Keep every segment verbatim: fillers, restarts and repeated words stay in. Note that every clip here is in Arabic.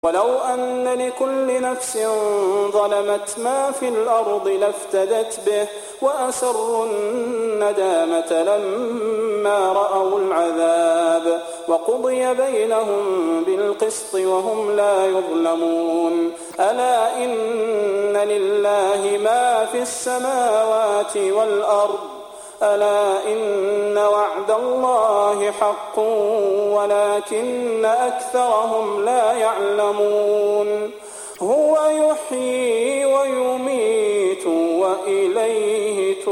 ولو أن لكل نفس ظلمت ما في الأرض لافتدت به وأسروا الندامة لما رأوا العذاب وقضي بينهم بالقسط وهم لا يظلمون ألا إن لله ما في السماوات والأرض ألا إن وعد الله حق ولكن أكثرهم لا يعلمون هو يحيي ويميت وإليه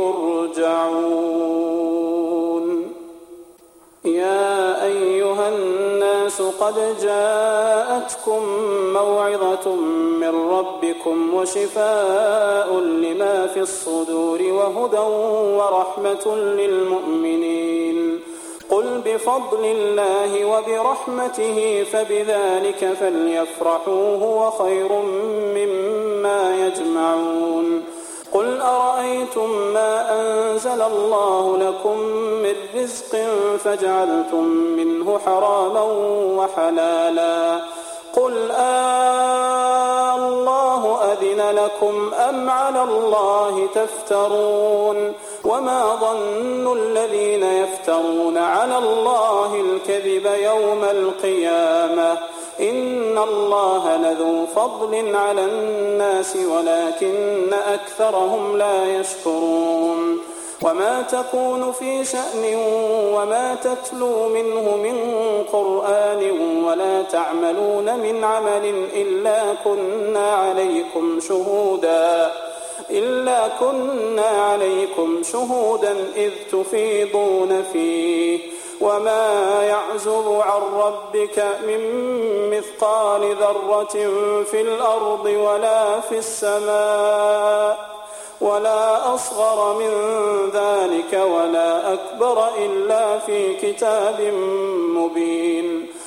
ترجعون يا أيها الناس قد جاءتكم موعظة من ربكم وشفاء لما في الصدور وهدى ورحمة للمؤمنين قل بفضل الله وبرحمته فبذلك فليفرحوا هو خير مما يجمعون قل أرأيتم ما أنزل الله لكم من رزق فجعلتم منه حراما وحلالا قل آه الله أذن لكم أم على الله تفترون وما ظن الذين يفترون على الله الكذب يوم القيامة إن الله لذو فضل على الناس ولكن أكثرهم لا يشكرون وما تكون في شأن وما تتلو منه من قرآن ولا تعملون من عمل إلا كنا عليكم شهودا إلا كنا عليكم شهودا إذ تفيضون فيه وما يعزب عن ربك من مثقال ذرة في الأرض ولا في السماء ولا أصغر من ذلك ولا أكبر إلا في كتاب مبين